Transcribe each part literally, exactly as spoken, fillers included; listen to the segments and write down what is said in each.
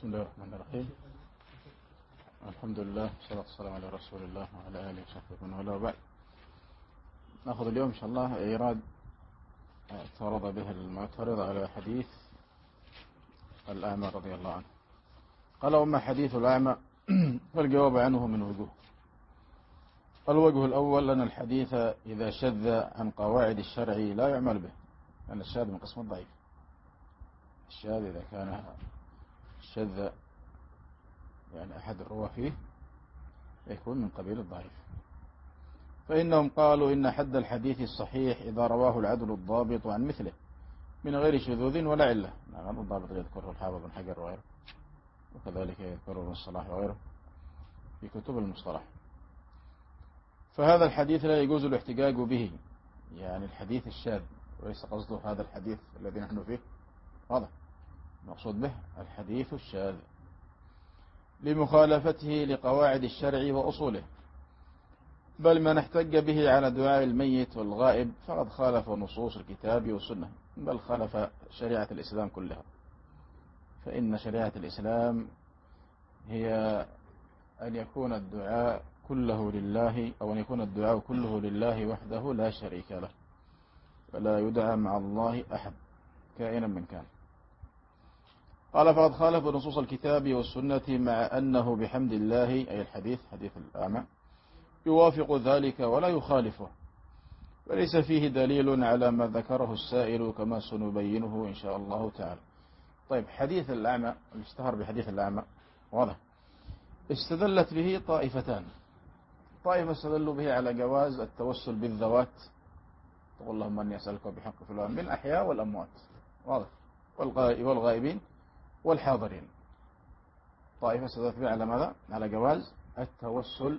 بسم الله الرحمن الرحيم. الحمد لله والصلاة والسلام على رسول الله وعلى آله وصحبه ومن والاه. وبعد نأخذ اليوم إن شاء الله إيراد اعترض به المعترض على حديث الأعمى رضي الله عنه. قال: وما حديث الأعمى فالجواب عنه من وجوه. الوجه الأول أن الحديث إذا شذ عن قواعد الشرع لا يعمل به، لأن الشاذ من قسم الضعيف. الشاذ إذا كان شذ يعني أحد الرواه فيه يكون من قبيل الضعيف. فإنهم قالوا إن حد الحديث الصحيح إذا رواه العدل الضابط عن مثله من غير شذوذ ولا علة. نعم، الضابط يذكره الحافظ بن حجر وغيره، وكذلك يذكره ابن الصلاح وغيره في كتب المصطلح. فهذا الحديث لا يجوز الاحتجاج به، يعني الحديث الشاذ، وليس قصده هذا الحديث الذي نحن فيه، واضح المقصود به الحديث الشاذ لمخالفته لقواعد الشرع وأصوله. بل من احتج به على دعاء الميت والغائب فقد خالف نصوص الكتاب والسنة، بل خالف شريعة الإسلام كلها. فإن شريعة الإسلام هي أن يكون الدعاء كله لله، أو أن يكون الدعاء كله لله وحده لا شريك له، فلا يدعى مع الله أحد كائنا من كان. قال: فقد خالف نصوص الكتاب والسنة، مع أنه بحمد الله، أي الحديث حديث الأعمى، يوافق ذلك ولا يخالفه، وليس فيه دليل على ما ذكره السائل كما سنبينه إن شاء الله تعالى. طيب، حديث الأعمى اللي اشتهر بحديث الأعمى واضح، استدلت به طائفتان. طائفة استدلوا به على جواز التوسل بالذوات، تقول اللهم أني أسألك بحق فلان، من الأحياء والأموات، واضح، والغائبين والحاضرين. طائفة استدلت به على ماذا؟ على جواز التوسل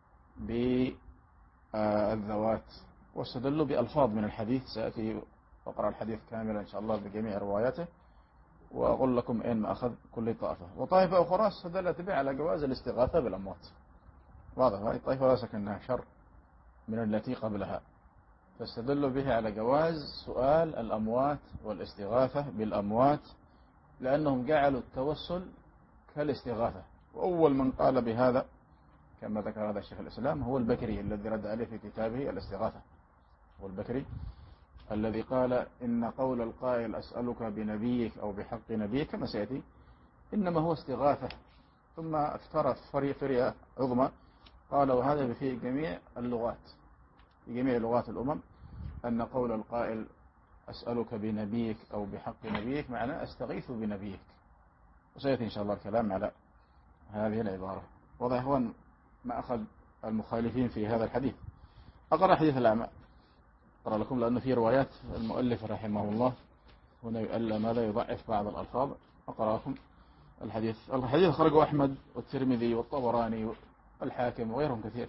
بالذوات، واستدلوا بألفاظ من الحديث، سأتي وقرأ الحديث كاملا إن شاء الله بجميع رواياته، وأقول لكم أين ما أخذ كل طائفة. وطائفة أخرى استدلت به على جواز الاستغاثة بالأموات، واضح، هذه الطائفة لا شك أنها شر من التي قبلها، فاستدلوا به على جواز سؤال الأموات والاستغاثة بالأموات، لأنهم جعلوا التوسل كالاستغاثة. وأول من قال بهذا كما ذكر هذا الشيخ الإسلام هو البكري، الذي رد عليه في كتابه الاستغاثة. هو البكري الذي قال إن قول القائل أسألك بنبيك أو بحق نبيك كما سيأتي إنما هو استغاثة، ثم افترض فرية عظمى قال وهذا في جميع اللغات، في جميع لغات الأمم، أن قول القائل أسألك بنبيك أو بحق نبيك معناه أستغيث بنبيك. وسيأتي إن شاء الله الكلام على هذه العبارة. وضع هو ما أخذ المخالفين في هذا الحديث. أقرأ حديث الأعمى، أقرأ لكم لأنه في روايات المؤلف رحمه الله هنا يؤلى ماذا يضعف بعض الألفاظ. أقرأ لكم الحديث. الحديث خرجه أحمد والترمذي والطبراني والحاكم وغيرهم كثير،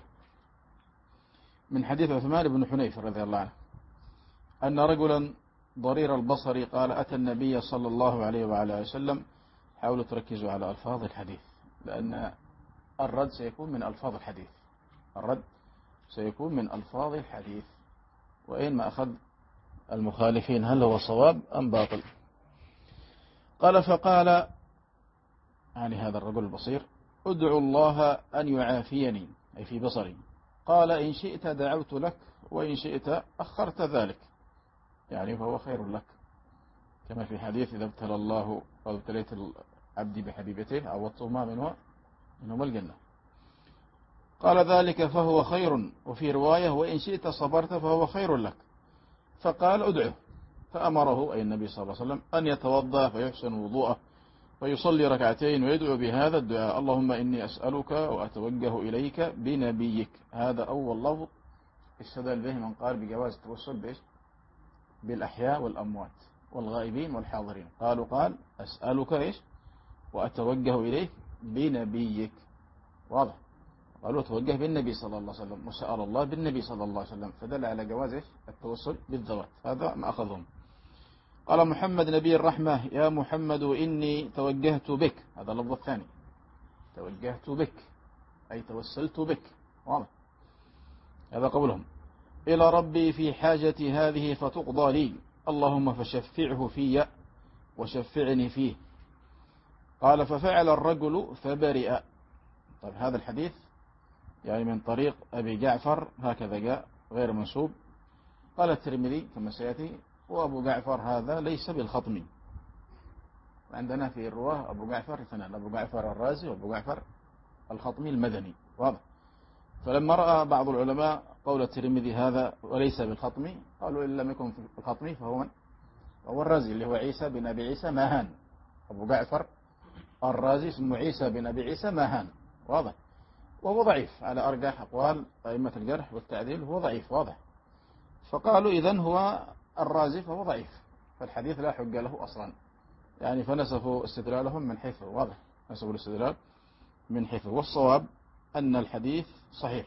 من حديث عثمان بن حنيف رضي الله عنه أن رجلا ضرير البصر قال أتى النبي صلى الله عليه وعلى وسلم. حاولوا تركزوا على ألفاظ الحديث، لأن الرد سيكون من ألفاظ الحديث، الرد سيكون من ألفاظ الحديث، وإن ما أخذ المخالفين هل هو صواب أم باطل. قال: فقال يعني هذا الرجل البصير ادعو الله أن يعافيني، أي في بصري. قال: إن شئت دعوت لك وإن شئت أخرت ذلك، يعني فهو خير لك، كما في حديث إذا ابتلى الله أو ابتليت العبد بحبيبته عوضتهما منه منهما الجنة. قال: ذلك فهو خير. وفي رواية وإن شئت صبرت فهو خير لك. فقال: ادعه. فأمره أي النبي صلى الله عليه وسلم أن يتوضأ فيحسن وضوءه فيصلي ركعتين ويدعو بهذا الدعاء: اللهم إني أسألك وأتوجه إليك بنبيك. هذا أول لفظ استدل به من قال بجواز التوسل بإيش؟ بالأحياء والأموات والغائبين والحاضرين. قالوا قال أسألك إيش وأتوجه إليك بنبيك، واضح، قالوا توجه بالنبي صلى الله عليه وسلم وسأل الله بالنبي صلى الله عليه وسلم، فدل على جواز إيش؟ التوسل بالذوات. هذا ما أخذهم. قال محمد نبي الرحمة: يا محمد إني توجهت بك. هذا اللفظ الثاني، توجهت بك أي توسلت بك، واضح، هذا قولهم، إلى ربي في حاجتي هذه فتقضى لي، اللهم فشفعه في وشفعني فيه. قال ففعل الرجل فبرئ. طيب هذا الحديث يعني من طريق أبي جعفر هكذا جاء غير منسوب. قال الترمذي كما سيأتي وأبو جعفر هذا ليس بالخطمي. عندنا في الرواه أبو جعفر اثنان، أبو جعفر الرازي وأبو جعفر الخطمي المدني، واضح. فلما رأى بعض العلماء قول الترمذي هذا وليس بالخطمي قالوا إن لم يكن في الخطمي فهو من؟ هو الرازي اللي هو عيسى بن أبي عيسى ماهان. أبو جعفر الرازي اسمه عيسى بن أبي عيسى ماهان، واضح. وهو ضعيف على أرجح أقوال أئمة الجرح والتعديل، هو ضعيف واضح. فقالوا إذن هو الرازي فهو ضعيف، فالحديث لا حج له أصلا. يعني فنسفوا استدلالهم من حيث واضح، نسبوا الاستدلال من حيث. والصواب أن الحديث صحيح،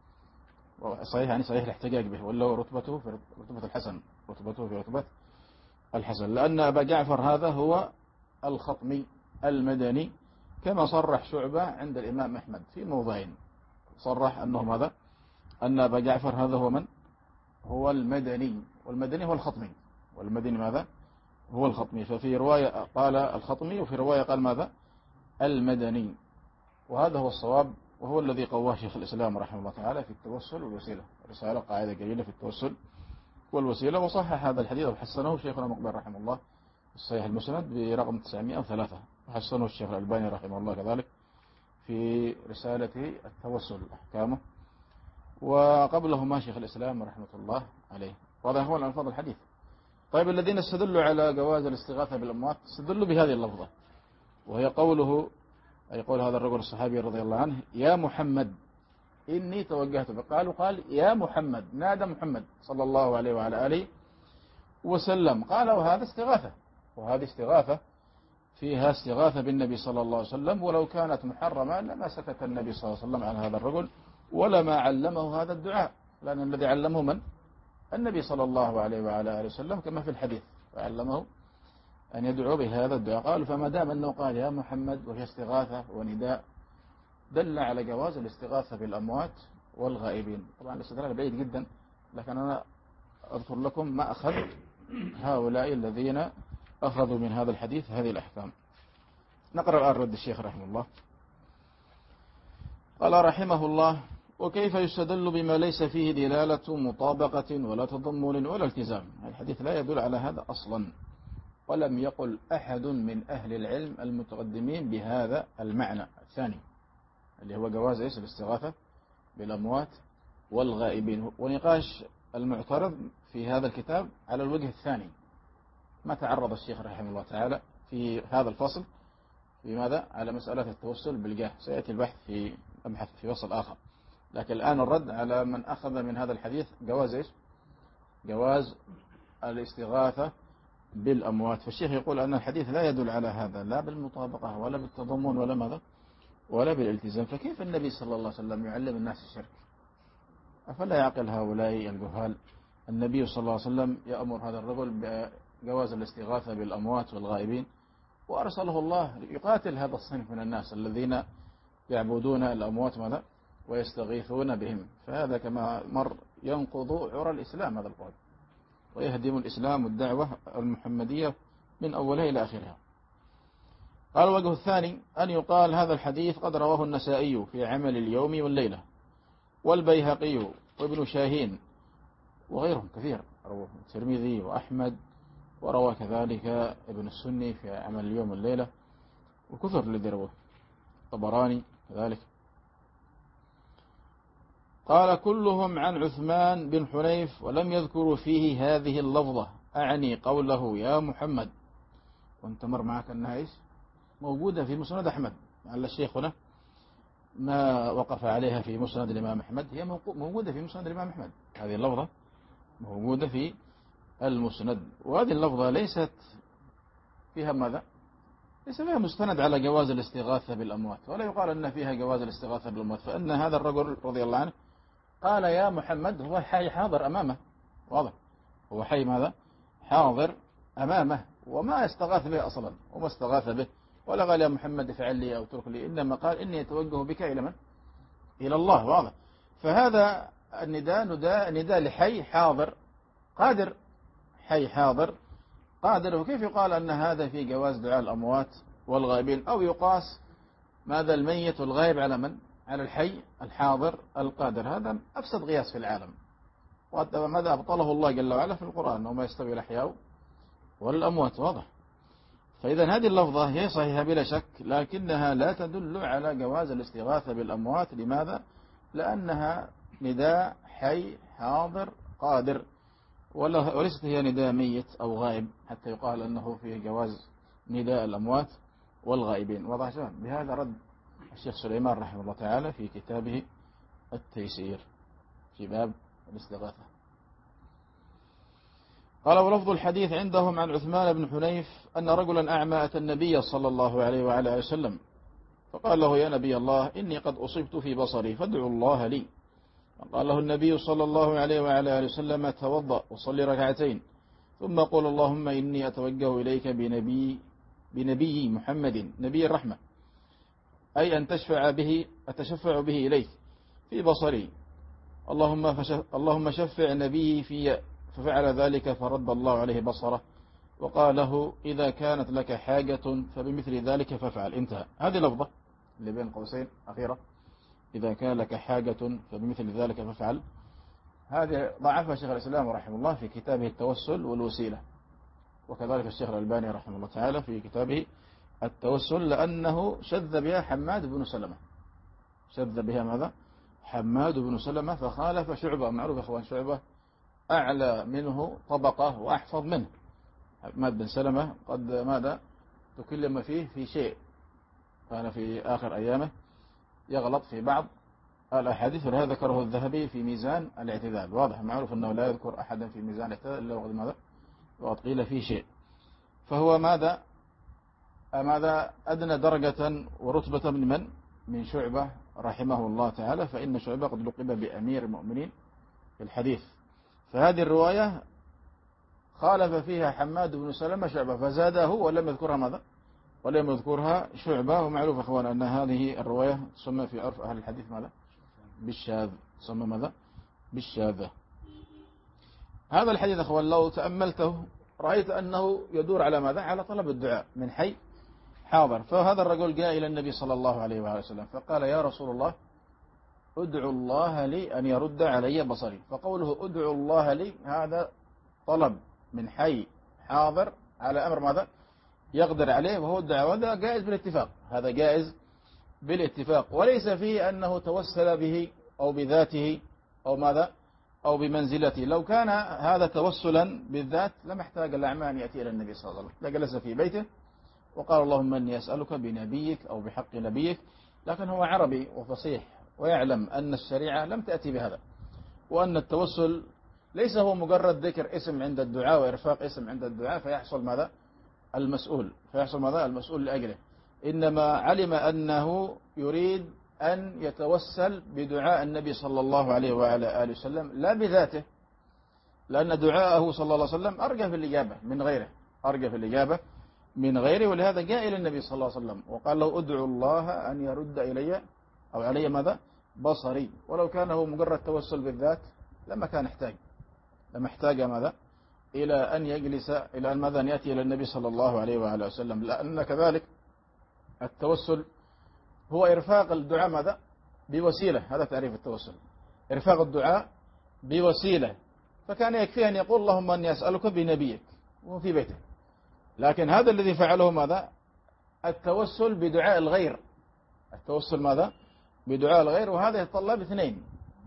صحيح يعني صحيح الاحتجاج به، ولا رتبته في رتبة الحسن، رتبته في رتبة الحسن، لأن أبا جعفر هذا هو الخطمي المدني كما صرح شعبة عند الإمام أحمد في موضعين. صرح أنه ماذا؟ أن أبا جعفر هذا هو من؟ هو المدني، والمدني هو الخطمي، والمدني ماذا؟ هو الخطمي. ففي رواية قال الخطمي وفي رواية قال ماذا؟ المدني. وهذا هو الصواب، وهو الذي قواه شيخ الإسلام رحمه الله تعالى في التوسل والوسيلة، رسالة قاعدة جليلة في التوسل والوسيلة. وصحح هذا الحديث وحسنه شيخنا مقبل رحمه الله الصحيح المسند برقم تسعمائة وثلاثة، وحسنه الشيخ الألباني رحمه الله كذلك في رسالة التوسل أحكامه، وقبلهما شيخ الإسلام رحمه الله عليه. وهذا هو الألفاظ الحديث. طيب الذين استدلوا على جواز الاستغاثة بالأموات استدلوا بهذه اللفظة، وهي قوله، أي قول هذا الرجل الصحابي رضي الله عنه: يا محمد إني توجهت بك. قالوا قال يا محمد، نادى محمد صلى الله عليه وعلى آله وسلم. قالوا هذا استغاثة، وهذه استغاثة فيها استغاثة بالنبي صلى الله عليه وسلم، ولو كانت محرمة لما سكت النبي صلى الله عليه وسلم عن هذا الرجل ولما علمه هذا الدعاء، لأن الذي علمه من؟ النبي صلى الله عليه وعلى آله وسلم كما في الحديث، فعلمه أن يدعو بهذا الدعاء. قالوا فما دام أنه قال يا محمد وهي استغاثة ونداء دل على جواز الاستغاثة بالأموات والغائبين. طبعا الاستدلال بعيد جدا، لكن أنا أذكر لكم ما أخذ هؤلاء الذين أخذوا من هذا الحديث هذه الأحكام. نقرأ الآن رد الشيخ رحمه الله. قال رحمه الله: وكيف يستدل بما ليس فيه دلالة مطابقة ولا تضمن ولا التزام؟ الحديث لا يدل على هذا أصلا، ولم يقل أحد من أهل العلم المتقدمين بهذا المعنى الثاني اللي هو جواز إيش الاستغاثة بالأموات والغائبين. ونقاش المعترض في هذا الكتاب على الوجه الثاني، ما تعرض الشيخ رحمه الله تعالى في هذا الفصل في ماذا؟ على مسألة التوسل بالجاه، سيأتي البحث في أبحث في فصل آخر. لكن الآن الرد على من أخذ من هذا الحديث جواز إيش؟ جواز الاستغاثة بالأموات. فالشيخ يقول أن الحديث لا يدل على هذا، لا بالمطابقة ولا بالتضمن ولا ماذا ولا بالالتزام. فكيف النبي صلى الله عليه وسلم يعلم الناس الشرك؟ أفلا يعقل هؤلاء الجهال؟ النبي صلى الله عليه وسلم يأمر هذا الرجل بجواز الاستغاثة بالأموات والغائبين، وأرسله الله يقاتل هذا الصنف من الناس الذين يعبدون الأموات ماذا ويستغيثون بهم. فهذا كما مر ينقض عرى الإسلام هذا القول، ويهدم الإسلام والدعوة المحمدية من أولها إلى آخرها. قال الوجه الثاني أن يقال هذا الحديث قد رواه النسائي في عمل اليوم والليلة، والبيهقي وابن شاهين وغيرهم كثير، رواه الترمذي وأحمد، وروى كذلك ابن السني في عمل اليوم والليلة، وكثر الذي رواه طبراني كذلك. قال كلهم عن عثمان بن حنيف، ولم يذكروا فيه هذه اللفظة، أعني قوله يا محمد. وانت مر معك أنها إيش؟ موجودة في مسند أحمد، لعل الشيخ هنا ما وقف عليها في مسند الإمام أحمد، هي موجودة في مسند الإمام أحمد، هذه اللفظة موجودة في المسند. وهذه اللفظة ليست فيها ماذا؟ ليس فيها مستند على جواز الاستغاثة بالأموات، ولا يقال أن فيها جواز الاستغاثة بالأموات، فإن هذا الرجل رضي الله عنه قال يا محمد هو حي حاضر أمامه، واضح، هو حي ماذا؟ حاضر أمامه، وما استغاث به أصلا، وما استغاث به ولا قال يا محمد افعل لي أو ترك لي، إنما قال إني أتوجه بك إلى من؟ إلى الله، واضح. فهذا النداء نداء نداء لحي حاضر قادر، حي حاضر قادر. وكيف يقال أن هذا في جواز دعاء الأموات والغائبين، أو يقاس ماذا الميت والغائب على من؟ على الحي الحاضر القادر. هذا أفسد قياس في العالم، وماذا أبطله الله جل وعلا في القرآن وما يستوي الأحياء والأموات. واضح. فإذا هذه اللفظة هي صحيحة بلا شك، لكنها لا تدل على جواز الاستغاثة بالأموات. لماذا؟ لأنها نداء حي حاضر قادر، وليست هي نداء ميت أو غائب حتى يقال أنه فيه جواز نداء الأموات والغائبين. واضح شباب؟ بهذا رد الشيخ سليمان رحمه الله تعالى في كتابه التيسير في باب الاستغاثة. قال: ولفظ الحديث عندهم عن عثمان بن حنيف أن رجلا أعمى أتى النبي صلى الله عليه وعلى آله وسلم فقال له: يا نبي الله، إني قد أصبت في بصري فادعوا الله لي. قال له النبي صلى الله عليه وعلى آله وسلم: توضأ وصلي ركعتين ثم قل اللهم إني أتوجه إليك بنبي بنبي محمد نبي الرحمة، أي أن تشفع به أتشفع به إليك في بصري، اللهم فشف اللهم شفع نبي في. ففعل ذلك فرد الله عليه بصره وقال له: إذا كانت لك حاجة فبمثل ذلك فافعل. انتهى. هذه لفظة اللي بين قوسين أخيرة: إذا كان لك حاجة فبمثل ذلك فافعل. هذه ضعفها شيخ الإسلام رحمه الله في كتابه التوسل والوسيلة، وكذلك الشيخ الألباني رحمه الله تعالى في كتابه التوسل، لأنه شذ بها حماد بن سلمة. شذ بها ماذا؟ حماد بن سلمة، فخالف شعبة. معروف يا أخوان، شعبة أعلى منه طبقة وأحفظ منه. حماد بن سلمة قد ماذا تكلم فيه في شيء، كان في آخر أيامه يغلط في بعض الأحاديث، ولهذا ذكره الذهبي في ميزان الاعتدال. واضح معروف أنه لا يذكر أحدا في ميزان الاعتدال إلا وقد ماذا وقد قيل فيه شيء. فهو ماذا ماذا أدنى درجة ورتبة من من من شعبة رحمه الله تعالى، فإن شعبة قد لقب بأمير المؤمنين في الحديث. فهذه الرواية خالف فيها حماد بن سلمة شعبة فزاده ولم يذكرها ماذا ولم يذكرها شعبة. ومعروف أخوان أن هذه الرواية تسمى في عرف أهل الحديث ماذا بالشاذ، تسمى ماذا بالشاذة. هذا الحديث أخوان لو تأملته رأيت أنه يدور على ماذا؟ على طلب الدعاء من حي حاضر. فهذا الرجل جاء إلى النبي صلى الله عليه وآله وسلم فقال: يا رسول الله، ادعو الله لي أن يرد علي بصري. فقوله ادعو الله لي هذا طلب من حي حاضر على أمر ماذا يقدر عليه، وهو الدعاء. هذا جائز بالاتفاق، هذا جائز بالاتفاق، وليس فيه أنه توسل به أو بذاته أو ماذا أو بمنزلته. لو كان هذا توسلا بالذات لما احتاج الأعمى أن يأتي إلى النبي صلى الله عليه وسلم، لجلس في بيته وقال: اللهم إني أسألك بنبيك أو بحق نبيك. لكن هو عربي وفصيح ويعلم أن الشريعة لم تأتي بهذا، وأن التوسل ليس هو مجرد ذكر اسم عند الدعاء وإرفاق اسم عند الدعاء فيحصل ماذا المسؤول فيحصل ماذا المسؤول لأجله، إنما علم أنه يريد أن يتوسل بدعاء النبي صلى الله عليه وعلى آله وسلم لا بذاته، لأن دعاءه صلى الله عليه وسلم أرجى في الإجابة من غيره أرجى في الإجابة من غيره ولهذا جاء إلى النبي صلى الله عليه وسلم وقال له: ادعو الله أن يرد إلي أو علي ماذا بصري. ولو كان هو مجرد توسل بالذات لما كان احتاج لما احتاج ماذا إلى أن يجلس إلى أن ماذا أن يأتي إلى النبي صلى الله عليه وآله وسلم، لأن كذلك التوسل هو إرفاق الدعاء ماذا بوسيلة. هذا تعريف التوسل، إرفاق الدعاء بوسيلة. فكان يكفي أن يقول: اللهم أني أسألك بنبيك وهو في بيته. لكن هذا الذي فعله ماذا التوسل بدعاء الغير التوسل ماذا بدعاء الغير، وهذا يتطلب اثنين: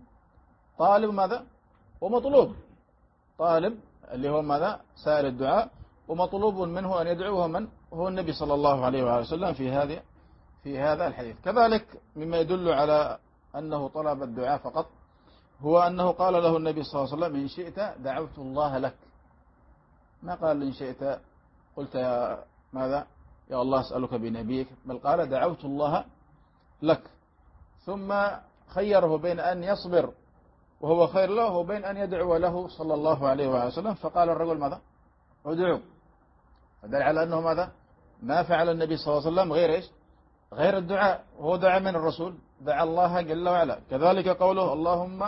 طالب ماذا ومطلوب. طالب اللي هو ماذا سائل الدعاء، ومطلوب منه أن يدعوه من هو النبي صلى الله عليه وآله وسلم في هذه في هذا الحديث. كذلك مما يدل على أنه طلب الدعاء فقط هو أنه قال له النبي صلى الله عليه وسلم: إن شئت دعوت الله لك. ما قال إن شئت قلت يا ماذا يا الله أسألك بنبيك، بل قال: دعوت الله لك. ثم خيره بين أن يصبر وهو خير له وبين أن يدعو له صلى الله عليه وآله وسلم. فقال الرجل: ماذا ادعو. فدل على أنه ماذا ما فعل النبي صلى الله عليه وسلم غير إيش غير الدعاء، وهو دعا من الرسول دعا الله جل وعلا. كذلك قوله: اللهم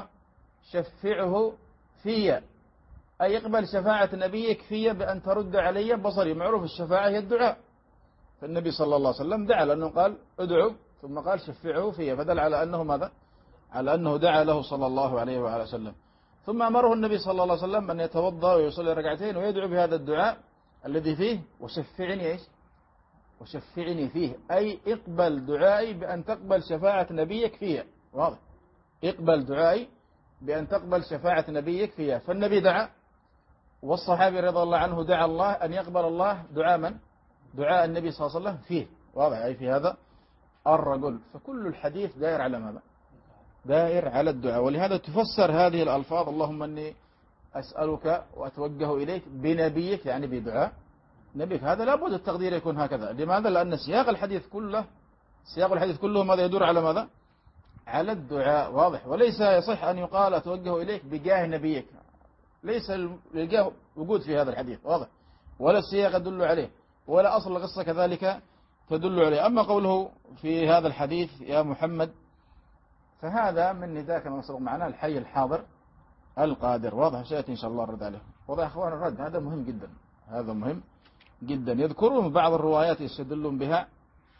شفعه في، أي يقبل شفاعة نبيك في بأن ترد علي بصري. معروف الشفاعة هي الدعاء، فالنبي صلى الله عليه وسلم دعا، لأنه قال ادعوا ثم قال شفعه فيه، فدل على أنه ماذا؟ على أنه دعا له صلى الله عليه وعلى وسلم. ثم أمره النبي صلى الله عليه وسلم أن يتوضأ ويصلي ركعتين ويدعو بهذا الدعاء الذي فيه وشفعني إيش؟ وشفعني فيه، أي اقبل دعائي بأن تقبل شفاعة نبيك فيها. واضح؟ اقبل دعائي بأن تقبل شفاعة نبيك فيها. فالنبي دعا، والصحابي رضي الله عنه دعا الله أن يقبل الله دعاء من؟ دعاء النبي صلى الله عليه وسلم فيه. واضح؟ أي في هذا الرجل. فكل الحديث دائر على ماذا؟ دائر على الدعاء. ولهذا تفسر هذه الألفاظ اللهم أني أسألك وأتوجه إليك بنبيك، يعني بدعاء نبيك. هذا لابد التقدير يكون هكذا. لماذا؟ لأن سياق الحديث كله سياق الحديث كله ماذا يدور على ماذا؟ على الدعاء. واضح؟ وليس يصح أن يقال أتوجه إليك بجاه نبيك، ليس الجاه وجود في هذا الحديث. واضح؟ ولا السياق يدل عليه، ولا أصل القصة كذلك تدل عليه. أما قوله في هذا الحديث يا محمد، فهذا من نداء كما سبق معنا الحي الحاضر القادر. واضح؟ سيأتي إن شاء الله الرد عليه. واضح يا أخوان؟ الرد هذا مهم جدا، هذا مهم جدا. يذكرون بعض الروايات يستدلون بها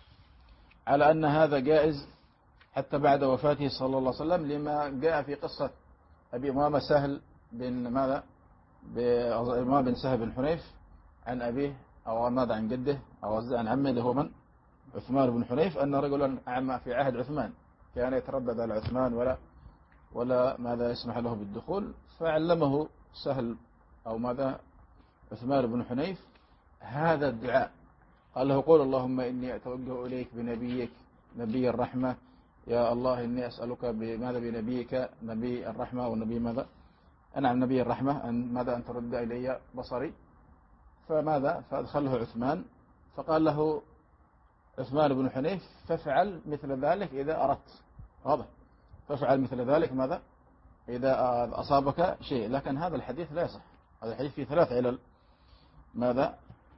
على أن هذا جائز حتى بعد وفاته صلى الله عليه وسلم، لما جاء في قصة أبي أمامة سهل بن ماذا أمامة بن سهل بن حنيف عن أبيه، أو ماذا عن جده، أو عن عمه اللي هو من؟ عثمان بن حنيف، أن رجلا أعمى في عهد عثمان كان يتردد على عثمان ولا ولا ماذا يسمح له بالدخول، فعلمه سهل أو ماذا عثمان بن حنيف هذا الدعاء. قال له قول اللهم إني أتوجه إليك بنبيك نبي الرحمة، يا الله إني أسألك بماذا بنبيك نبي الرحمة، والنبي ماذا أنعم نبي الرحمة أن ماذا أن ترد إلي بصري. فماذا فأدخله عثمان، فقال له عثمان بن حنيف فافعل مثل ذلك إذا أردت. واضح؟ فافعل مثل ذلك ماذا إذا أصابك شيء. لكن هذا الحديث لا يصح. هذا الحديث فيه ثلاث علل. ماذا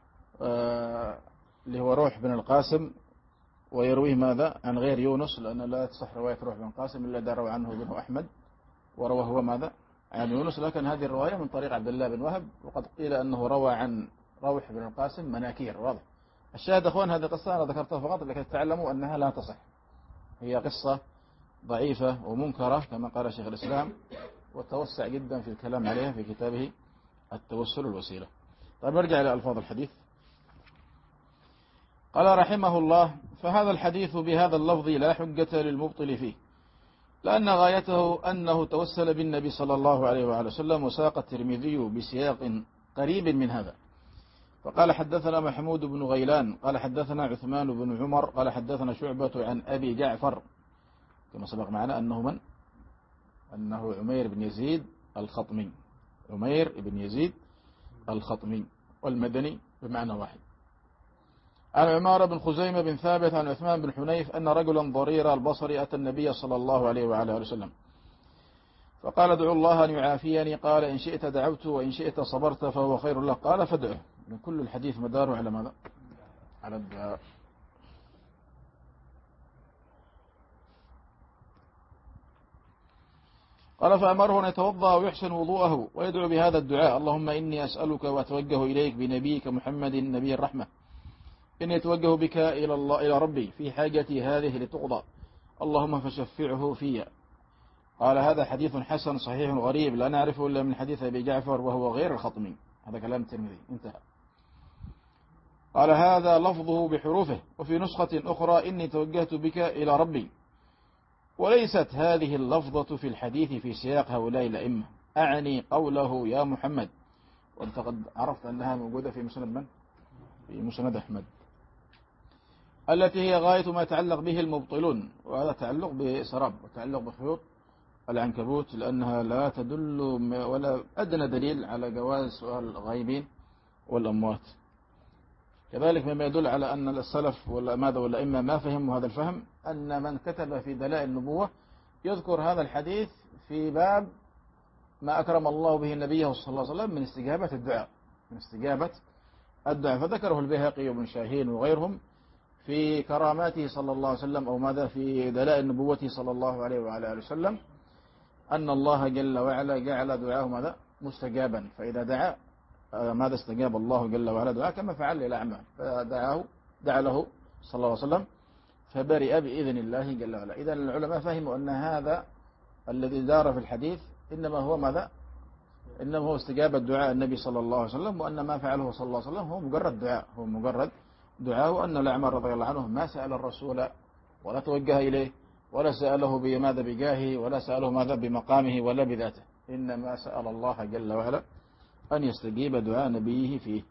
آه اللي هو روح بن القاسم، ويرويه ماذا عن غير يونس، لأن لا تصح رواية روح بن القاسم إلا دا روى عنه ابن أحمد وروى هو ماذا عن يونس. لكن هذه الرواية من طريق عبد الله بن وهب، وقد قيل أنه روى عن روح بن القاسم مناكير. واضح؟ الشاهد أخوان هذه قصة أنا ذكرتها فقط لكي تعلموا أنها لا تصح، هي قصة ضعيفة ومنكرة كما قال شيخ الإسلام، وتوسع جدا في الكلام عليها في كتابه التوسل الوسيلة. طيب نرجع إلى ألفاظ الحديث. قال رحمه الله: فهذا الحديث بهذا اللفظ لا حجة للمبطل فيه، لأن غايته أنه توسل بالنبي صلى الله عليه وآله وسلم. وساق الترمذي بسياق قريب من هذا، فقال حدثنا محمود بن غيلان قال حدثنا عثمان بن عمر قال حدثنا شعبة عن أبي جعفر، كما سبق معنا أنه من؟ أنه عمير بن يزيد الخطمي، عمير بن يزيد الخطمي، والمدني بمعنى واحد. عن عمارة بن خزيمة بن ثابت عن عثمان بن حنيف أن رجلا ضرير البصر أتى النبي صلى الله عليه وعلى آله وسلم فقال ادعو الله أن يعافيني، قال إن شئت دعوت وإن شئت صبرت فهو خير له، قال فادعه. من كل الحديث مداره على ماذا؟ على الدعاء. قال فأمره أن يتوضأ ويحسن وضوءه ويدعو بهذا الدعاء: اللهم إني أسألك وأتوجه إليك بنبيك محمد نبي الرحمة، إني أتوجه بك إلى الله إلى ربي في حاجتي هذه لتقضى، اللهم فشفعه في. قال هذا حديث حسن صحيح غريب لا نعرفه إلا من حديث أبي جعفر وهو غير الخطمي. هذا كلام الترمذي انتهى. قال هذا لفظه بحروفه، وفي نسخة أخرى إني توجهت بك إلى ربي. وليست هذه اللفظة في الحديث في سياق هؤلاء الأئمة، أعني قوله يا محمد، وأنت قد عرفت أنها موجودة في مسند من؟ في مسند أحمد، التي هي غاية ما يتعلق به المبطلون، وهذا تعلق بسراب وتعلق بخيوط العنكبوت، لأنها لا تدل ولا أدنى دليل على جواز سؤال الغائبين والأموات. كذلك مما يدل على أن السلف ولا ماذا ولا إما ما فهموا هذا الفهم، أن من كتب في دلائل النبوة يذكر هذا الحديث في باب ما أكرم الله به النبي صلى الله عليه وسلم من استجابة الدعاء، من استجابة الدعاء، فذكره البيهقي وابن شاهين وغيرهم في كراماته صلى الله عليه وسلم، أو ماذا في دلائل نبوته صلى الله عليه وعلى آله وسلم، أن الله جل وعلا جعل دعاه ماذا مستجابا، فإذا دعا ماذا استجاب الله جل وعلا دعاه، كما فعل الأعمى فدعاه دعا له صلى الله عليه وسلم فبرئ بإذن الله جل وعلا. إذا العلماء فهموا أن هذا الذي دار في الحديث إنما هو ماذا؟ إنما هو استجابة دعاء النبي صلى الله عليه وسلم، وأن ما فعله صلى الله عليه وسلم هو مجرد دعاء، هو مجرد دعاء، وأن الأعمى رضي الله عنه ما سأل الرسول ولا توجه إليه ولا سأله بماذا بجاهه ولا سأله ماذا بمقامه ولا بذاته، إنما سأل الله جل وعلا أن يستجيب دعاء نبيه فيه.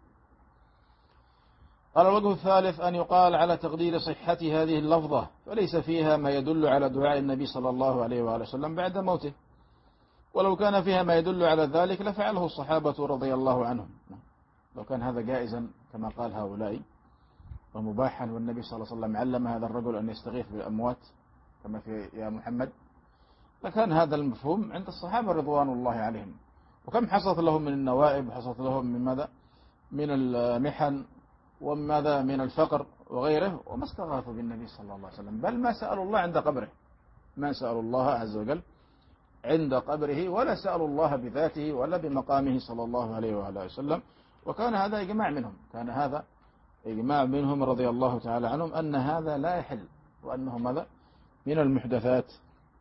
قال الوجه الثالث أن يقال على تقدير صحة هذه اللفظة فليس فيها ما يدل على دعاء النبي صلى الله عليه وآله وسلم بعد موته، ولو كان فيها ما يدل على ذلك لفعله الصحابة رضي الله عنهم، لو كان هذا جائزا كما قال هؤلاء ومباحا، والنبي صلى الله عليه وسلم علم هذا الرجل أن يستغيث بالأموات كما في يا محمد، فكان هذا المفهوم عند الصحابة رضوان الله عليهم. وكم حصلت لهم من النوائب وحصلت لهم من ماذا؟ من المحن وماذا؟ من الفقر وغيره، وما استغاثوا بالنبي صلى الله عليه وسلم، بل ما سألوا الله عند قبره، ما سألوا الله عز وجل عند قبره، ولا سألوا الله بذاته ولا بمقامه صلى الله عليه وآله وسلم. وكان هذا إجماع منهم، كان هذا إجماع منهم رضي الله تعالى عنهم أن هذا لا يحل، وأنه ماذا؟ من المحدثات.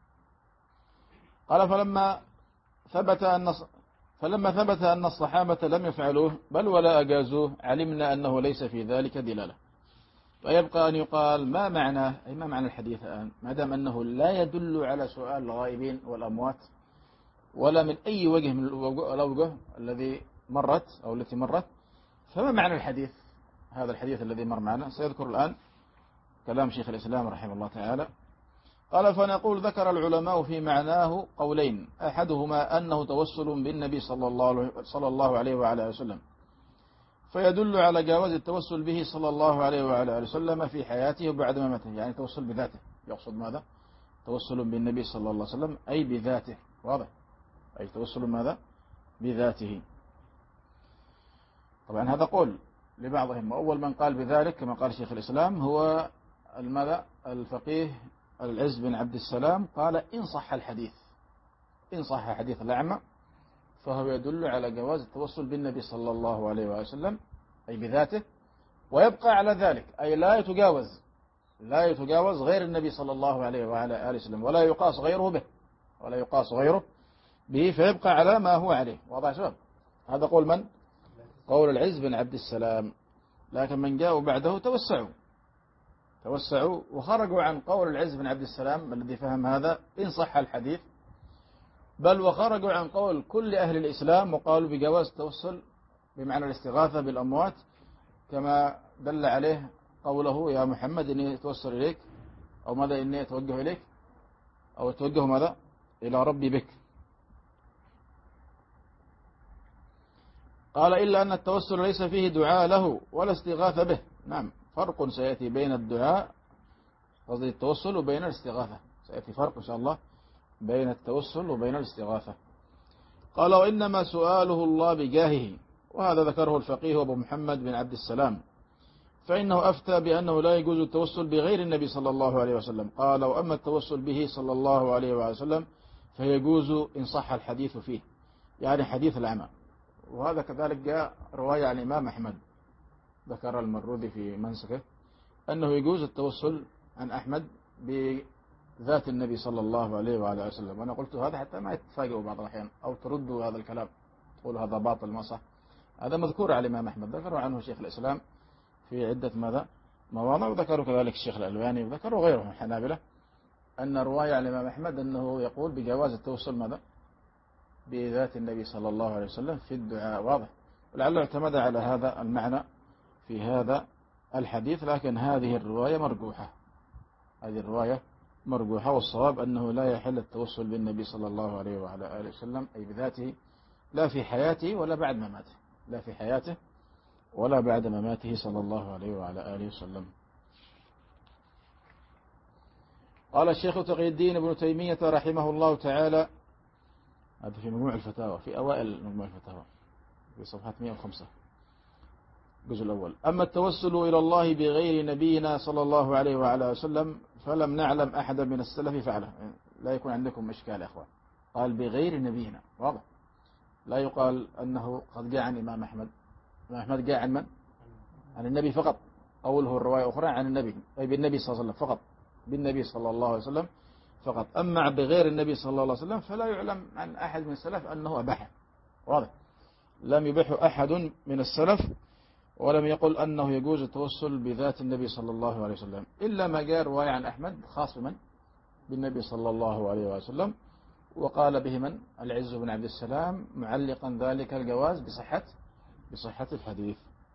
قال فلما ثبت أن فلما ثبت أن الصحابة لم يفعلوه بل ولا أجازوه علمنا أنه ليس في ذلك دلالة، فيبقى أن يقال ما معنى أي ما معنى الحديث الآن ما دام أنه لا يدل على سؤال الغائبين والأموات ولا من أي وجه من الأوجه الذي مرت أو التي مرت، فما معنى الحديث هذا الحديث الذي مر معنا؟ سيذكر الآن كلام شيخ الإسلام رحمه الله تعالى. قال فنقول ذكر العلماء في معناه قولين، أحدهما أنه توسل بالنبي صلى الله صلى الله عليه وعلى وسلم، فيدل على جواز التوسل به صلى الله عليه وعلى وسلم في حياته وبعد مماته، يعني توسل بذاته، يقصد ماذا؟ توسل بالنبي صلى الله عليه وسلم أي بذاته، واضح؟ أي توسل ماذا؟ بذاته. طبعا هذا قول لبعضهم، وأول من قال بذلك كما قال شيخ الإسلام هو الماذا؟ الفقيه العز بن عبد السلام، قال إن صح الحديث إن صح حديث الأعمى فهو يدل على جواز التوسل بالنبي صلى الله عليه وسلم أي بذاته، ويبقى على ذلك أي لا يتجاوز لا يتجاوز غير النبي صلى الله عليه وعلى آله وسلم، ولا يقاس غيره به ولا يقاس غيره به، فيبقى على ما هو عليه. واضح شباب؟ هذا قول من؟ قول العز بن عبد السلام. لكن من جاءوا بعده توسعوا توسعوا وخرجوا عن قول العز بن عبد السلام الذي فهم هذا إن صح الحديث، بل وخرجوا عن قول كل أهل الإسلام وقالوا بجواز التوسل بمعنى الاستغاثة بالأموات، كما دل عليه قوله يا محمد إني أتوسل إليك، أو ماذا؟ إني أتوجه إليك، أو أتوجه ماذا؟ إلى ربي بك. قال إلا أن التوسل ليس فيه دعاء له ولا استغاثة به. نعم، فرق سيأتي بين الدعاء قصدي التوسل وبين الاستغاثة، سيأتي فرق إن شاء الله بين التوسل وبين الاستغاثة. قال وإنما سؤاله الله بجاهه، وهذا ذكره الفقيه أبو محمد بن عبد السلام، فإنه أفتى بأنه لا يجوز التوسل بغير النبي صلى الله عليه وسلم. قال وأما التوسل به صلى الله عليه وسلم فيجوز إن صح الحديث فيه، يعني حديث الأعمى. وهذا كذلك جاء رواية عن الإمام أحمد، ذكر المروذي في منسكه أنه يجوز التوسل عن أحمد بذات النبي صلى الله عليه وعلى وسلم. وأنا قلت هذا حتى ما يتفاجئوا بعض الأحيان أو تردوا هذا الكلام، تقولوا هذا باطل ما صح. هذا مذكور على الإمام أحمد، ذكروا عنه شيخ الإسلام في عدة ماذا مواضع، وذكروا كذلك الشيخ الألباني وذكروا غيرهم حنابلة أن رواية عن الإمام أحمد أنه يقول بجواز التوسل ماذا بذات النبي صلى الله عليه وسلم في الدعاء. واضح؟ ولعله اعتمد على هذا المعنى في هذا الحديث، لكن هذه الرواية مرجوحة هذه الرواية مرجوحة والصواب أنه لا يحل التوسل بالنبي صلى الله عليه وعلى آله وسلم أي بذاته، لا في حياته ولا بعد مماته لا في حياته ولا بعد مماته صلى الله عليه وعلى آله وسلم. قال الشيخ تقي الدين ابن تيمية رحمه الله تعالى، هذا في مجموع الفتاوى في أوائل مجموع الفتاوى في صفحة مئة وخمسة الجزء الأول: أما التوسل إلى الله بغير نبينا صلى الله عليه وعلى وسلم فلم نعلم أحدا من السلف فعله. لا يكون عندكم إشكال يا أخوان، قال بغير نبينا، واضح، لا يقال أنه قد جاء عن إمام أحمد. إمام أحمد جاء عن من؟ عن النبي فقط، قوله الرواية أخرى عن النبي أي بالنبي صلى الله عليه وسلم فقط، بالنبي صلى الله عليه وسلم فقط. أما بغير النبي صلى الله عليه وسلم فلا يعلم عن أحد من السلف أنه أباحه، واضح. لم يبح أحد من السلف ولم يقل أنه يجوز التوسل بذات النبي صلى الله عليه وسلم، إلا ما جاء رواية عن أحمد خاص بمن؟ بالنبي صلى الله عليه وسلم، وقال به من؟ العز بن عبد السلام معلقا ذلك الجواز بصحة بصحة الحديث.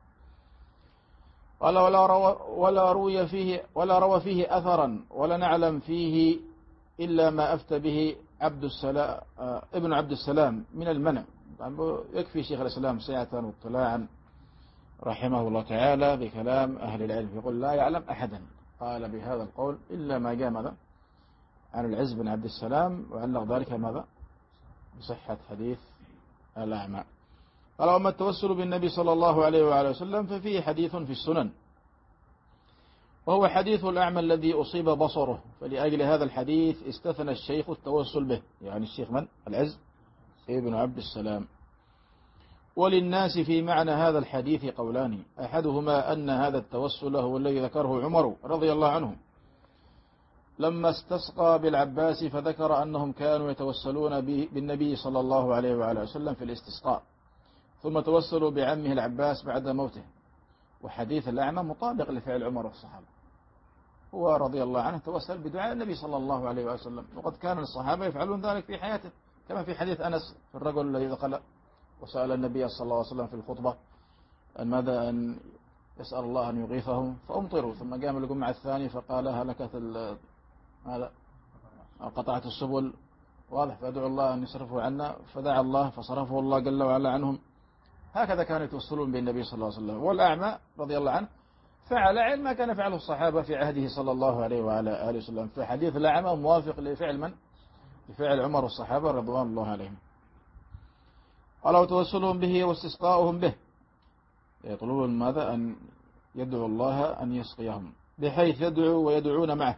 قال ولا روى, ولا روي فيه ولا روى فيه أثرا ولا نعلم فيه إلا ما أفتى به عبد السلام ابن عبد السلام من المنع. يكفي شيخ الإسلام سعة واطلاعا رحمه الله تعالى بكلام أهل العلم، يقول لا يعلم أحدا قال بهذا القول إلا ما جاء ماذا عن العز بن عبد السلام، وعلق ذلك ماذا بصحة حديث الأعمى. قال وما التوسل بالنبي صلى الله عليه وعلى وسلم ففيه حديث في السنن، وهو حديث الأعمى الذي أصيب بصره، فلأجل هذا الحديث استثنى الشيخ التوسل به، يعني الشيخ من؟ العز ابن عبد السلام. وللناس في معنى هذا الحديث قولان، أحدهما أن هذا التوسل هو الذي ذكره عمر رضي الله عنه لما استسقى بالعباس، فذكر أنهم كانوا يتوسلون بالنبي صلى الله عليه وعلى وسلم في الاستسقاء، ثم توسلوا بعمه العباس بعد موته. وحديث الأعمى مطابق لفعل عمر والصحابة، هو رضي الله عنه توسل بدعاء النبي صلى الله عليه وسلم، وقد كان الصحابة يفعلون ذلك في حياته، كما في حديث أنس في الرجل الذي دخل وسأل النبي صلى الله عليه وسلم في الخطبة أن ماذا أن يسأل الله أن يغيثهم فأمطروا، ثم قام الجمعة الثاني فقال هلكت هذا قطعت السبل، واضح، فأدعو الله أن يصرفه عنا، فدعا الله فصرفه الله جل وعلا عنهم. هكذا كانوا يتوسلون بالنبي صلى الله عليه وسلم. والأعمى رضي الله عنه فعل علم ما كان فعله الصحابة في عهده صلى الله عليه وعلى آله وسلم، فحديث الأعمى موافق لفعل من؟ لفعل عمر والصحابة رضوان الله عليهم. قالوا توسلهم به واستسقاؤهم به، يطلبون ماذا؟ أن يدعو الله أن يسقيهم، بحيث يدعو ويدعون معه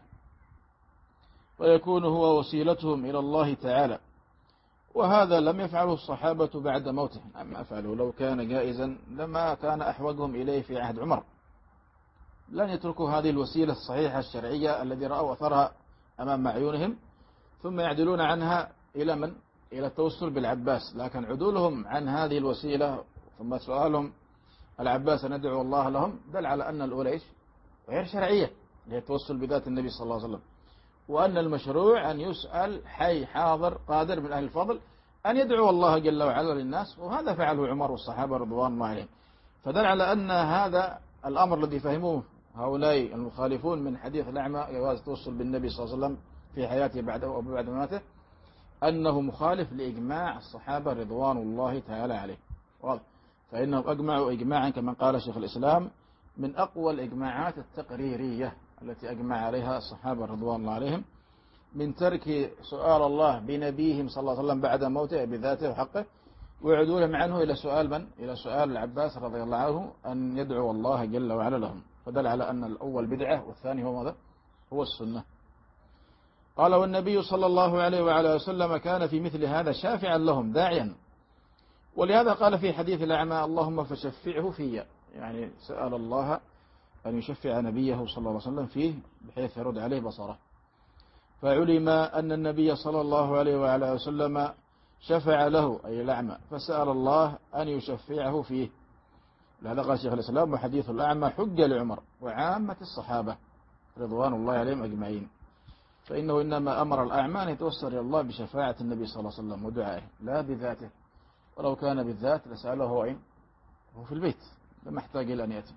ويكون هو وسيلتهم إلى الله تعالى. وهذا لم يفعله الصحابة بعد موتهم، أما فعلوا لو كان جائزا لما كان أحوجهم إليه في عهد عمر. لن يتركوا هذه الوسيلة الصحيحة الشرعية الذي رأوا أثرها أمام عيونهم ثم يعدلون عنها إلى من؟ إلى التوسل بالعباس. لكن عدولهم عن هذه الوسيلة ثم سؤالهم العباس أن ندعو الله لهم دل على أن الأولى إيش؟ غير شرعية، هي التوسل بذات النبي صلى الله عليه وسلم، وأن المشروع أن يسأل حي حاضر قادر من أهل الفضل أن يدعو الله جل وعلا للناس، وهذا فعله عمر والصحابة رضوان الله عليهم. فدل على أن هذا الأمر الذي فهموه هؤلاء المخالفون من حديث الأعمى جواز التوسل بالنبي صلى الله عليه وسلم في حياته بعده أو بعد مماته أنه مخالف لإجماع الصحابة رضوان الله تعالى عليه، واضح. فإنهم أجمعوا إجماعا كما قال شيخ الإسلام من أقوى الإجماعات التقريرية التي أجمع عليها الصحابة رضوان الله عليهم، من ترك سؤال الله بنبيهم صلى الله عليه وسلم بعد موته بذاته وحقه، ويعدولهم عنه إلى سؤال من؟ إلى سؤال العباس رضي الله عنه أن يدعو الله جل وعلا لهم. فدل على أن الأول بدعة والثاني هو ماذا؟ هو السنة. قال والنبي صلى الله عليه وعلى وسلم كان في مثل هذا شافعا لهم داعيا، ولهذا قال في حديث الأعمى اللهم فشفعه في، يعني سأل الله أن يشفع نبيه صلى الله عليه وسلم فيه بحيث يرد عليه بصره. فعلم أن النبي صلى الله عليه وعلى وسلم شفع له أي الأعمى، فسأل الله أن يشفعه فيه. لهذا قال شيخ الإسلام وحديث الأعمى حجة لعمر وعامة الصحابة رضوان الله عليهم أجمعين، فإنه إنما أمر الأعمى أن يتوسل إلى الله بشفاعة النبي صلى الله عليه وسلم ودعائه لا بذاته، ولو كان بالذات لسأله هو أين؟ هو في البيت لما احتاج إلى أن يأتي.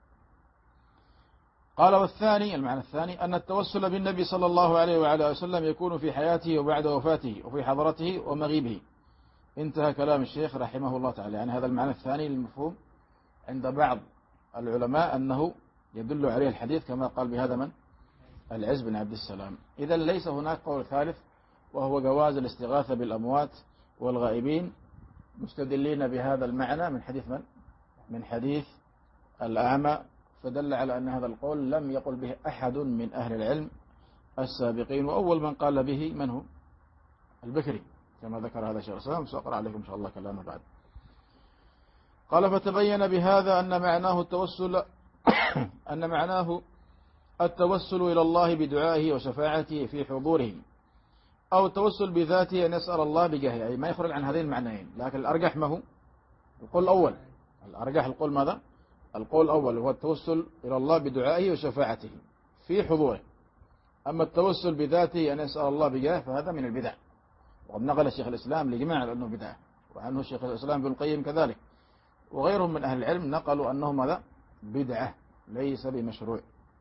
قال والثاني المعنى الثاني أن التوسل بالنبي صلى الله عليه وعلى وسلم يكون في حياته وبعد وفاته وفي حضرته ومغيبه. انتهى كلام الشيخ رحمه الله تعالى. يعني هذا المعنى الثاني المفهوم عند بعض العلماء أنه يدل عليه الحديث كما قال بهذا من؟ العز بن عبد السلام. إذا ليس هناك قول ثالث وهو جواز الاستغاثة بالأموات والغائبين مستدلين بهذا المعنى من حديث من؟ من حديث الأعمى، فدل على أن هذا القول لم يقل به أحد من أهل العلم السابقين، وأول من قال به من هو؟ البكري كما ذكر هذا الشيخ الإسلام، سأقرأ عليكم إن شاء الله كلامه بعد. قال فتبين بهذا أن معناه التوسل أن معناه التوسل إلى الله بدعائه وشفاعته في حضوره، أو التوسل بذاته أن يسأل الله بجاهه، أي ما يخرج عن هذين المعنيين. لكن الأرجح ما هو؟ القول الأول. الأرجح القول ماذا؟ القول الأول هو التوسل إلى الله بدعائه وشفاعته في حضوره. أما التوسل بذاته أن يسأل الله بجاهه فهذا من البدع، وقد نقل الشيخ الإسلام لجماعة أنه بدعة، وعنه الشيخ الإسلام ابن القيم كذلك، وغيرهم من أهل العلم نقلوا أنه ماذا؟ بدعة ليس بمشروع.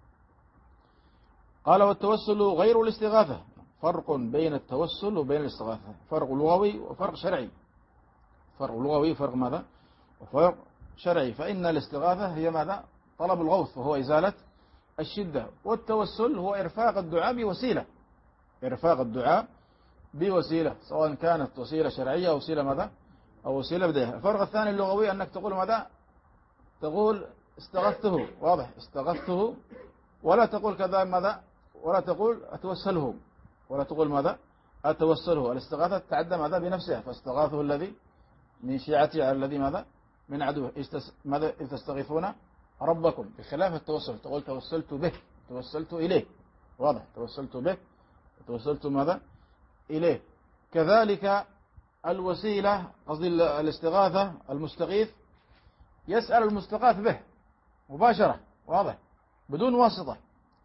قال والتوسل غير الاستغاثة. فرق بين التوسل وبين الاستغاثة، فرق لغوي وفرق شرعي. فرق لغوي وفرق ماذا؟ وفرق شرعي. فإن الاستغاثة هي ماذا؟ طلب الغوث وهو إزالة الشدة، والتوسل هو إرفاق الدعاء بوسيلة، إرفاق الدعاء بوسيلة، سواء كانت وسيلة شرعية أو وسيلة ماذا؟ أو وسيلة بديهة. الفرق الثاني اللغوي أنك تقول ماذا؟ تقول استغثته، واضح، استغثته، ولا تقول كذا ماذا؟ ولا تقول أتوسله، ولا تقول ماذا؟ أتوسله. الاستغاثة تعدى ماذا؟ بنفسها، فاستغاثه الذي من شيعته على الذي ماذا؟ من عدوه. ماذا؟ إذ تستغيثون ربكم، بخلاف التوسل تقول توسلت به، توسلت إليه، واضح، توسلت به، توسلت ماذا؟ إليه. كذلك الوسيلة، قصدي الاستغاثة، المستغيث يسأل المستغاث به مباشرة، واضح، بدون واسطة.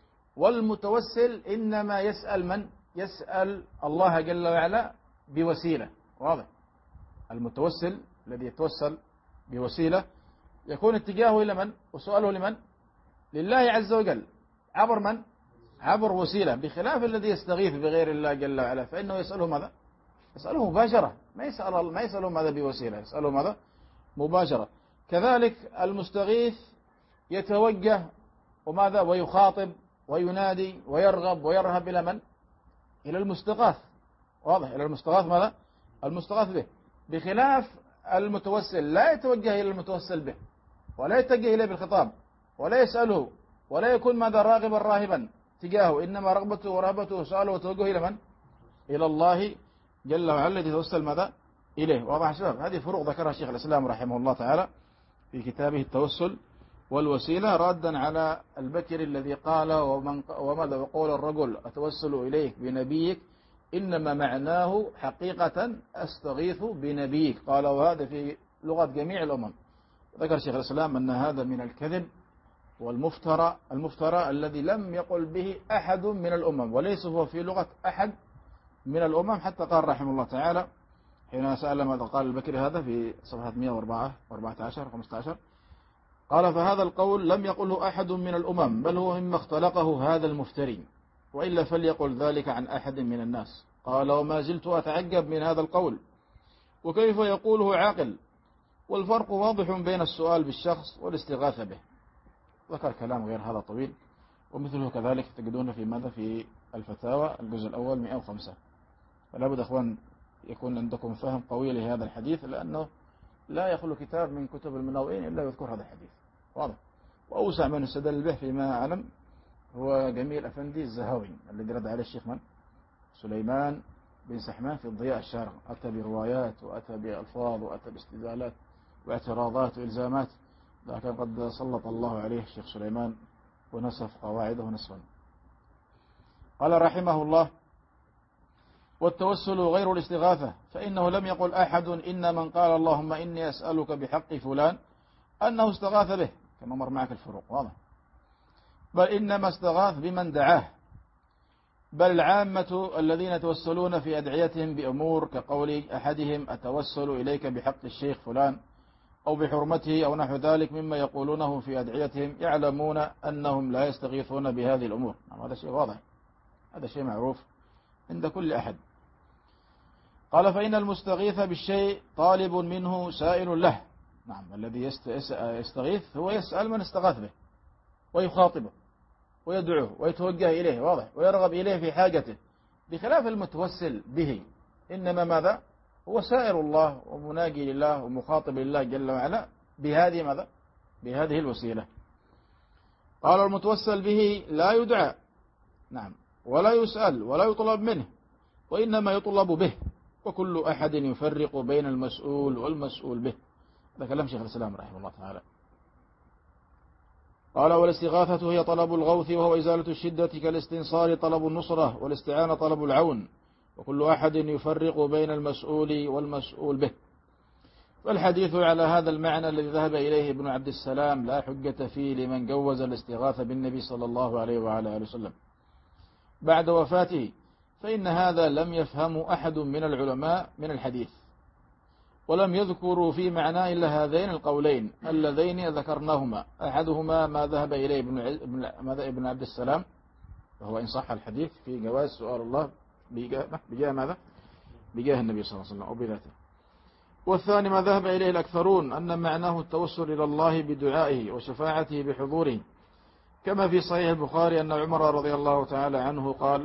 والمتوسل إنما يسأل من؟ يسأل الله جل وعلا بوسيلة، واضح. المتوسل الذي يتوسل بوسيلة يكون اتجاهه إلى من؟ وسؤاله لمن؟ لله عز وجل، عبر من؟ عبر وسيلة، بخلاف الذي يستغيث بغير الله جل وعلا فإنه يسأله ماذا؟ يسأله مباشرة، ما يسأل ما يسأله ماذا؟ بوسيلة، يسأله ماذا؟ مباشرة. كذلك المستغيث يتوجه وماذا؟ ويخاطب وينادي ويرغب ويرهب إلى من؟ إلى المستغاث، واضح، إلى المستغاث ماذا؟ المستغاث به. بخلاف المتوسل لا يتوجه إلى المتوسل به، ولا يتجه إليه بالخطاب، ولا يسأله، ولا يكون ماذا؟ راغبا راهبا تجاهه، إنما رغبته ورهبته وسؤاله وتوجهه إلى من؟ إلى الله جل وعلا الذي يتوسل ماذا؟ إليه. واضح يا شباب؟ هذه فروق ذكرها شيخ الإسلام رحمه الله تعالى في كتابه التوسل والوسيلة، رادا على البكر الذي قال ومن وماذا؟ وقول الرجل أتوسل إليك بنبيك إنما معناه حقيقة أستغيث بنبيك. قال وهذا في لغة جميع الأمم. ذكر شيخ الإسلام أن هذا من الكذب والمفترى، المفترى الذي لم يقل به أحد من الأمم، وليس هو في لغة أحد من الأمم. حتى قال رحمه الله تعالى حين سأل ماذا قال البكري هذا في صفحة مئة وأربعة عشر خمسة عشر، قال فهذا القول لم يقله أحد من الأمم، بل هو مما اختلقه هذا المفتري، وإلا فليقل ذلك عن أحد من الناس. قال وما زلت أتعجب من هذا القول، وكيف يقوله عاقل، والفرق واضح بين السؤال بالشخص والاستغاثة به. ذكر كلام غير هذا طويل، ومثله كذلك تجدون في ماذا؟ في الفتاوى الجزء الأول مئة وخمسة. فلا بد أخوان يكون عندكم فهم قوي لهذا الحديث، لأنه لا يخلو كتاب من كتب المنوئين إلا يذكر هذا الحديث، واضح. وأوسع من استدل به فيما أعلم هو جميل أفندي الزهاوي الذي رد عليه الشيخ من؟ سليمان بن سحمان في الضياء الشارع، أتى بروايات وأتى بألفاظ وأتى باستدلالات واعتراضات وإلزامات، لكن قد سلط الله عليه الشيخ سليمان ونسف قواعده نسفا. قال رحمه الله والتوسل غير الاستغاثة، فإنه لم يقل أحد إن من قال اللهم إني أسألك بحق فلان أنه استغاث به، كما مر معك الفروق، واضح، بل إنما استغاث بمن دعاه. بل العامة الذين يتوسلون في أدعيتهم بأمور كقول أحدهم أتوسل إليك بحق الشيخ فلان أو بحرمته أو نحو ذلك مما يقولونه في أدعيتهم، يعلمون أنهم لا يستغيثون بهذه الأمور. هذا شيء واضح، هذا شيء معروف عند كل أحد. قال فإن المستغيث بالشيء طالب منه سائل له. نعم، الذي يستغيث هو يسأل من استغاث به ويخاطبه ويدعوه ويتوجه إليه، واضح، ويرغب إليه في حاجته، بخلاف المتوسل به، إنما ماذا؟ هو سائل الله ومناجي لله ومخاطب لله جل وعلا بهذه ماذا؟ بهذه الوسيلة. قال المتوسل به لا يدعى، نعم، ولا يسأل ولا يطلب منه، وإنما يطلب به، وكل أحد يفرق بين المسؤول والمسؤول به. هذا كلام شيخ الإسلام رحمه الله تعالى. قال والاستغاثة هي طلب الغوث وهو إزالة الشدة كالاستنصار طلب النصرة والاستعانة طلب العون وكل أحد يفرق بين المسؤول والمسؤول به. فالحديث على هذا المعنى الذي ذهب إليه ابن عبد السلام لا حجة فيه لمن جوز الاستغاثة بالنبي صلى الله عليه وعلى آله وسلم بعد وفاته، فإن هذا لم يفهم أحد من العلماء من الحديث، ولم يذكروا في معنى إلا هذين القولين اللذين ذكرناهما، أحدهما ما ذهب إليه ابن عبد السلام وهو إن صح الحديث في جواز سؤال الله بجاه ماذا؟ بجاه النبي صلى الله عليه وسلم أو بذاته. والثاني ما ذهب إليه الأكثرون أن معناه التوسل إلى الله بدعائه وشفاعته بحضوره، كما في صحيح البخاري أن عمر رضي الله تعالى عنه قال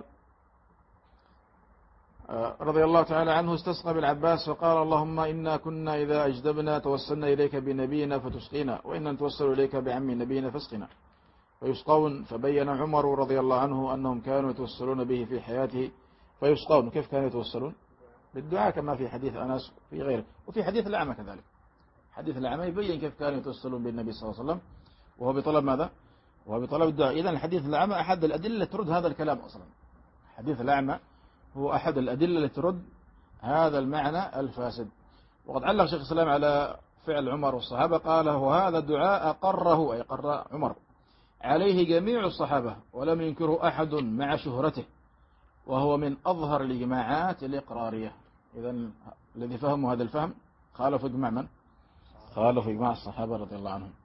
رضي الله تعالى عنه استسقى بالعباس فقال اللهم إنا كنا إذا أجدبنا توسلنا إليك بنبينا فتسقينا وإنا نتوسل إليك بعم نبينا فاسقنا فيسقون. فبين عمر رضي الله عنه أنهم كانوا يتوسلون به في حياته فيسقون. كيف كانوا يتوسلون؟ بالدعاء كما في حديث أنس في غيره، وفي حديث الأعمى كذلك. حديث الأعمى يبين كيف كانوا يتوسلون بالنبي صلى الله عليه وسلم وهو بطلب ماذا؟ وهو بطلب الدعاء. إذن الحديث الأعمى أحد الأدلة ترد هذا الكلام أصلا. حديث الأعمى هو أحد الأدلة التي ترد هذا المعنى الفاسد. وقد علق شيخ الإسلام على فعل عمر والصحابة قال وهذا الدعاء أقره أي قر عمر عليه جميع الصحابة ولم ينكره أحد مع شهرته، وهو من أظهر الإجماعات الإقرارية. إذن الذي فهموا هذا الفهم خالفوا إجماع من؟ خالفوا إجماع الصحابة رضي الله عنهم.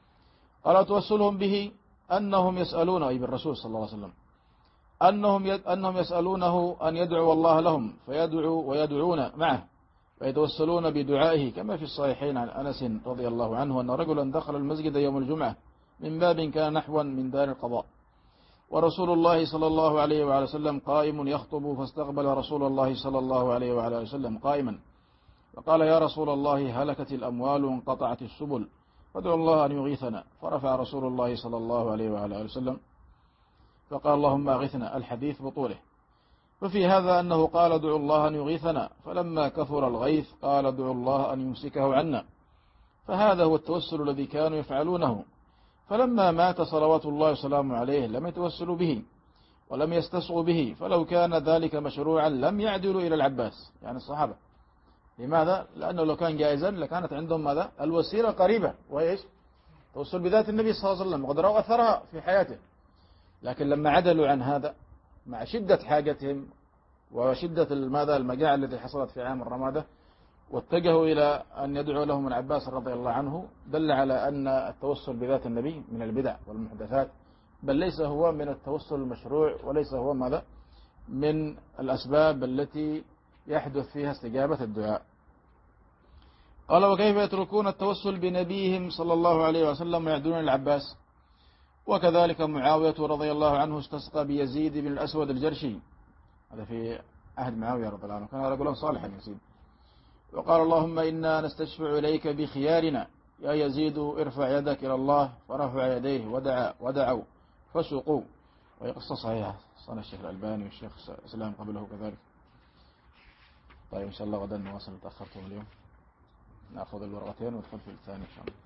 قال توسلهم به أنهم يسألون أي بالرسول صلى الله عليه وسلم أنهم أنهم يسألونه أن يدعو الله لهم فيدعو ويدعون معه فيتوسلون بدعائه، كما في الصحيحين عن أنس رضي الله عنه أن رجلا دخل المسجد يوم الجمعة من باب كان نحوا من دار القضاء، ورسول الله صلى الله عليه وعلى وسلم قائم يخطب، فاستقبل رسول الله صلى الله عليه وعلى وسلم قائما فقال يا رسول الله هلكت الأموال وانقطعت السبل فادعو الله أن يغيثنا. فرفع رسول الله صلى الله عليه وعلى وسلم فقال اللهم أغثنا الحديث بطوله. ففي هذا أنه قال ادعوا الله أن يغيثنا، فلما كثر الغيث قال ادعوا الله أن يمسكه عنا، فهذا هو التوسل الذي كانوا يفعلونه. فلما مات صلوات الله وسلامه عليه لم يتوسلوا به ولم يستسقوا به، فلو كان ذلك مشروعا لم يعدلوا إلى العباس يعني الصحابة. لماذا؟ لأنه لو كان جائزا لكانت عندهم ماذا؟ الوسيلة قريبة، وهي إيش؟ توسل بذات النبي صلى الله عليه وسلم وقد رأوا أثرها في حياته. لكن لما عدلوا عن هذا مع شدة حاجتهم وشدة ماذا المجاعة التي حصلت في عام الرمادة واتجهوا إلى أن يدعو لهم العباس رضي الله عنه، دل على أن التوسل بذات النبي من البدع والمحدثات، بل ليس هو من التوسل المشروع وليس هو ماذا من الأسباب التي يحدث فيها استجابة الدعاء. قال وكيف يتركون التوسل بنبيهم صلى الله عليه وسلم ويعدون العباس؟ وكذلك معاوية رضي الله عنه استسقى بيزيد بن الأسود الجرشي، هذا في عهد معاوية رضي الله عنه، كان رجلا صالحا يزيد، وقال اللهم إنا نستشفع إليك بخيارنا يا يزيد ارفع يدك إلى الله، فرفع يديه ودعا ودعوا فسقوا. وهي قصة صحيحة صنع الشيخ الألباني والشيخ سلام قبله كذلك. طيب إن شاء الله غدا نواصل، تأخرتم اليوم، نأخذ الورقتين وندخل في الثاني إن شاء الله.